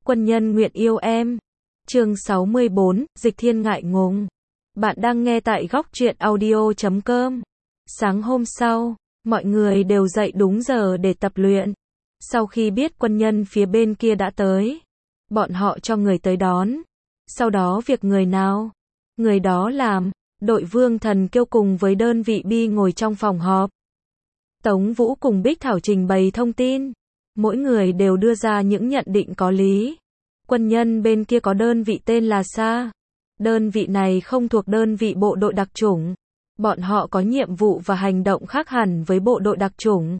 Quân nhân nguyện yêu em. Chương 64, Dịch Thiên ngại ngùng. Bạn đang nghe tại góc truyện audio.com. Sáng hôm sau, mọi người đều dậy đúng giờ để tập luyện. Sau khi biết quân nhân phía bên kia đã tới, bọn họ cho người tới đón. Sau đó việc người nào, người đó làm. Đội Vương Thần Kiêu cùng với đơn vị Bi ngồi trong phòng họp. Tống Vũ cùng Bích Thảo trình bày thông tin. Mỗi người đều đưa ra những nhận định có lý. Quân nhân bên kia có đơn vị tên là Sa. Đơn vị này không thuộc đơn vị bộ đội đặc chủng. Bọn họ có nhiệm vụ và hành động khác hẳn với bộ đội đặc chủng.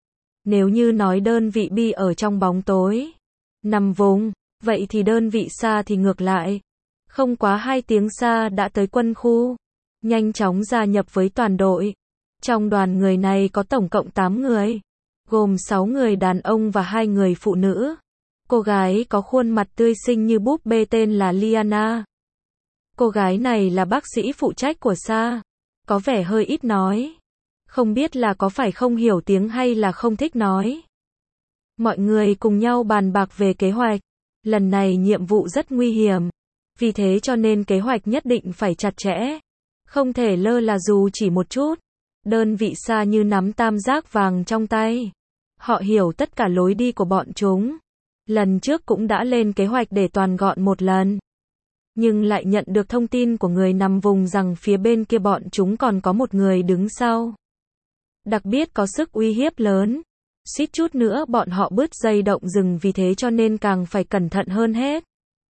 Nếu như nói đơn vị Bi ở trong bóng tối, nằm vùng, vậy thì đơn vị Sa thì ngược lại. Không quá 2 tiếng Sa đã tới quân khu, nhanh chóng gia nhập với toàn đội. Trong đoàn người này có tổng cộng 8 người, gồm 6 người đàn ông và 2 người phụ nữ. Cô gái có khuôn mặt tươi xinh như búp bê tên là Liana. Cô gái này là bác sĩ phụ trách của Sa, có vẻ hơi ít nói. Không biết là có phải không hiểu tiếng hay là không thích nói. Mọi người cùng nhau bàn bạc về kế hoạch. Lần này nhiệm vụ rất nguy hiểm, vì thế cho nên kế hoạch nhất định phải chặt chẽ. Không thể lơ là dù chỉ một chút. Đơn vị Sa như nắm tam giác vàng trong tay. Họ hiểu tất cả lối đi của bọn chúng. Lần trước cũng đã lên kế hoạch để toàn gọn một lần. Nhưng lại nhận được thông tin của người nằm vùng rằng phía bên kia bọn chúng còn có một người đứng sau. Đặc biệt có sức uy hiếp lớn. Suýt chút nữa bọn họ bứt dây động rừng, vì thế cho nên càng phải cẩn thận hơn hết.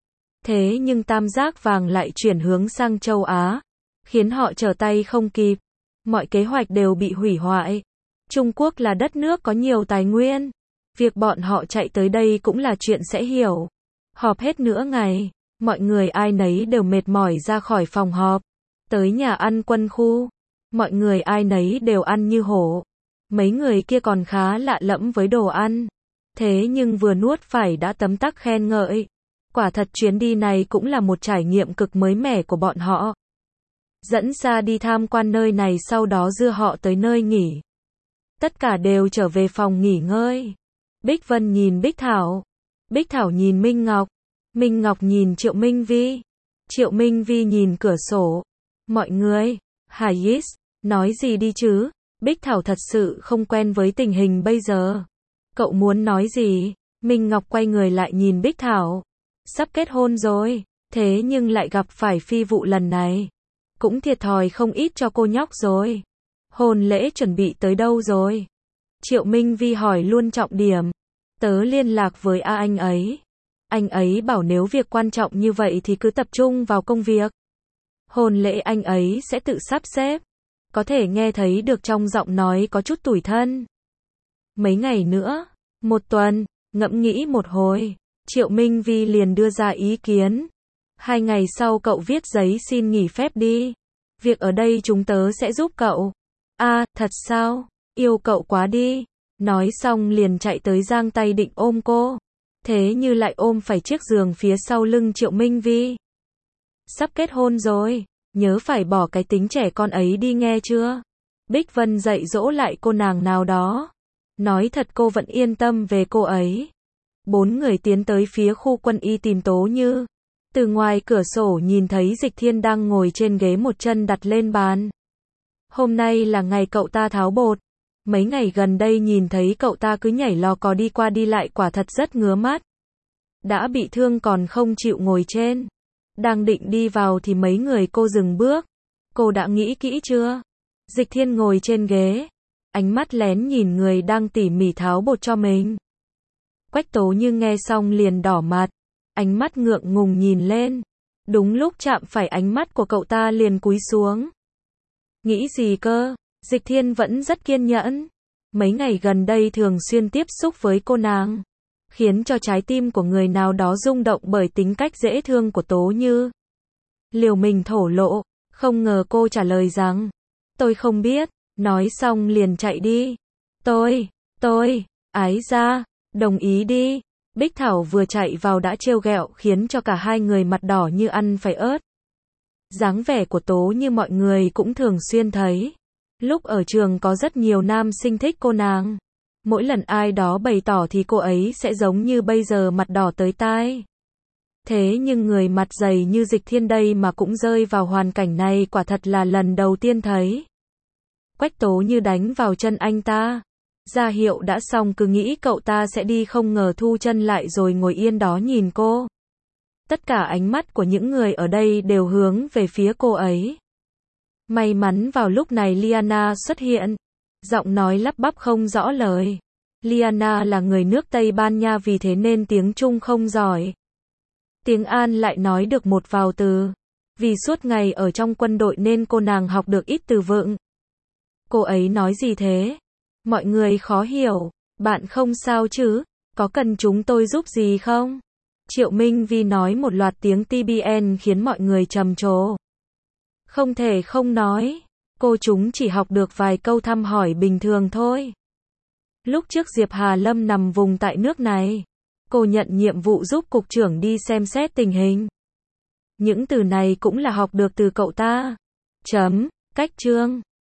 Thế nhưng tam giác vàng lại chuyển hướng sang châu Á, khiến họ trở tay không kịp. Mọi kế hoạch đều bị hủy hoại. Trung Quốc là đất nước có nhiều tài nguyên. Việc bọn họ chạy tới đây cũng là chuyện sẽ hiểu. Họp hết nửa ngày, mọi người ai nấy đều mệt mỏi ra khỏi phòng họp. Tới nhà ăn quân khu, mọi người ai nấy đều ăn như hổ. Mấy người kia còn khá lạ lẫm với đồ ăn. Thế nhưng vừa nuốt phải đã tấm tắc khen ngợi. Quả thật chuyến đi này cũng là một trải nghiệm cực mới mẻ của bọn họ. Dẫn Sa đi tham quan nơi này, sau đó đưa họ tới nơi nghỉ. Tất cả đều trở về phòng nghỉ ngơi. Bích Vân nhìn Bích Thảo. Bích Thảo nhìn Minh Ngọc. Minh Ngọc nhìn Triệu Minh Vi. Triệu Minh Vi nhìn cửa sổ. Mọi người, Hayes, nói gì đi chứ? Bích Thảo thật sự không quen với tình hình bây giờ. Cậu muốn nói gì? Minh Ngọc quay người lại nhìn Bích Thảo. Sắp kết hôn rồi, thế nhưng lại gặp phải phi vụ lần này. Cũng thiệt thòi không ít cho cô nhóc rồi. Hôn lễ chuẩn bị tới đâu rồi? Triệu Minh Vi hỏi luôn trọng điểm. Tớ liên lạc với anh ấy. Anh ấy bảo nếu việc quan trọng như vậy thì cứ tập trung vào công việc. Hôn lễ anh ấy sẽ tự sắp xếp. Có thể nghe thấy được trong giọng nói có chút tủi thân. Mấy ngày nữa, 1 tuần, ngẫm nghĩ một hồi, Triệu Minh Vi liền đưa ra ý kiến. 2 ngày sau cậu viết giấy xin nghỉ phép đi. Việc ở đây chúng tớ sẽ giúp cậu. À, thật sao? Yêu cậu quá đi. Nói xong liền chạy tới giang tay định ôm cô. Thế như lại ôm phải chiếc giường phía sau lưng Triệu Minh Vi. Sắp kết hôn rồi, nhớ phải bỏ cái tính trẻ con ấy đi nghe chưa? Bích Vân dạy dỗ lại cô nàng nào đó. Nói thật cô vẫn yên tâm về cô ấy. 4 người tiến tới phía khu quân y tìm Tố Như. Từ ngoài cửa sổ nhìn thấy Dịch Thiên đang ngồi trên ghế, một chân đặt lên bàn. Hôm nay là ngày cậu ta tháo bột. Mấy ngày gần đây nhìn thấy cậu ta cứ nhảy lò cò đi qua đi lại, quả thật rất ngứa mắt. Đã bị thương còn không chịu ngồi trên. Đang định đi vào thì mấy người cô dừng bước. Cô đã nghĩ kỹ chưa? Dịch Thiên ngồi trên ghế, ánh mắt lén nhìn người đang tỉ mỉ tháo bột cho mình. Quách Tố Như nghe xong liền đỏ mặt, ánh mắt ngượng ngùng nhìn lên. Đúng lúc chạm phải ánh mắt của cậu ta liền cúi xuống. Nghĩ gì cơ? Dịch Thiên vẫn rất kiên nhẫn. Mấy ngày gần đây thường xuyên tiếp xúc với cô nàng, khiến cho trái tim của người nào đó rung động bởi tính cách dễ thương của Tố Như. Liều mình thổ lộ, không ngờ cô trả lời rằng, tôi không biết, nói xong liền chạy đi. Tôi, ái ra, đồng ý đi. Bích Thảo vừa chạy vào đã trêu ghẹo khiến cho cả hai người mặt đỏ như ăn phải ớt. Dáng vẻ của Tố Như mọi người cũng thường xuyên thấy. Lúc ở trường có rất nhiều nam sinh thích cô nàng. Mỗi lần ai đó bày tỏ thì cô ấy sẽ giống như bây giờ mặt đỏ tới tai. Thế nhưng người mặt dày như Dịch Thiên đây mà cũng rơi vào hoàn cảnh này quả thật là lần đầu tiên thấy. Quách Tố Như đánh vào chân anh ta. Ra hiệu đã xong cứ nghĩ cậu ta sẽ đi không ngờ thu chân lại rồi ngồi yên đó nhìn cô. Tất cả ánh mắt của những người ở đây đều hướng về phía cô ấy. May mắn vào lúc này Liana xuất hiện. Giọng nói lắp bắp không rõ lời. Liana là người nước Tây Ban Nha vì thế nên tiếng Trung không giỏi. Tiếng An lại nói được một vài từ. Vì suốt ngày ở trong quân đội nên cô nàng học được ít từ vựng. Cô ấy nói gì thế? Mọi người khó hiểu. Bạn không sao chứ? Có cần chúng tôi giúp gì không? Triệu Minh Vi nói một loạt tiếng TBN khiến mọi người trầm trồ. Không thể không nói. Cô chúng chỉ học được vài câu thăm hỏi bình thường thôi. Lúc trước Diệp Hà Lâm nằm vùng tại nước này. Cô nhận nhiệm vụ giúp cục trưởng đi xem xét tình hình. Những từ này cũng là học được từ cậu ta. Cách chương.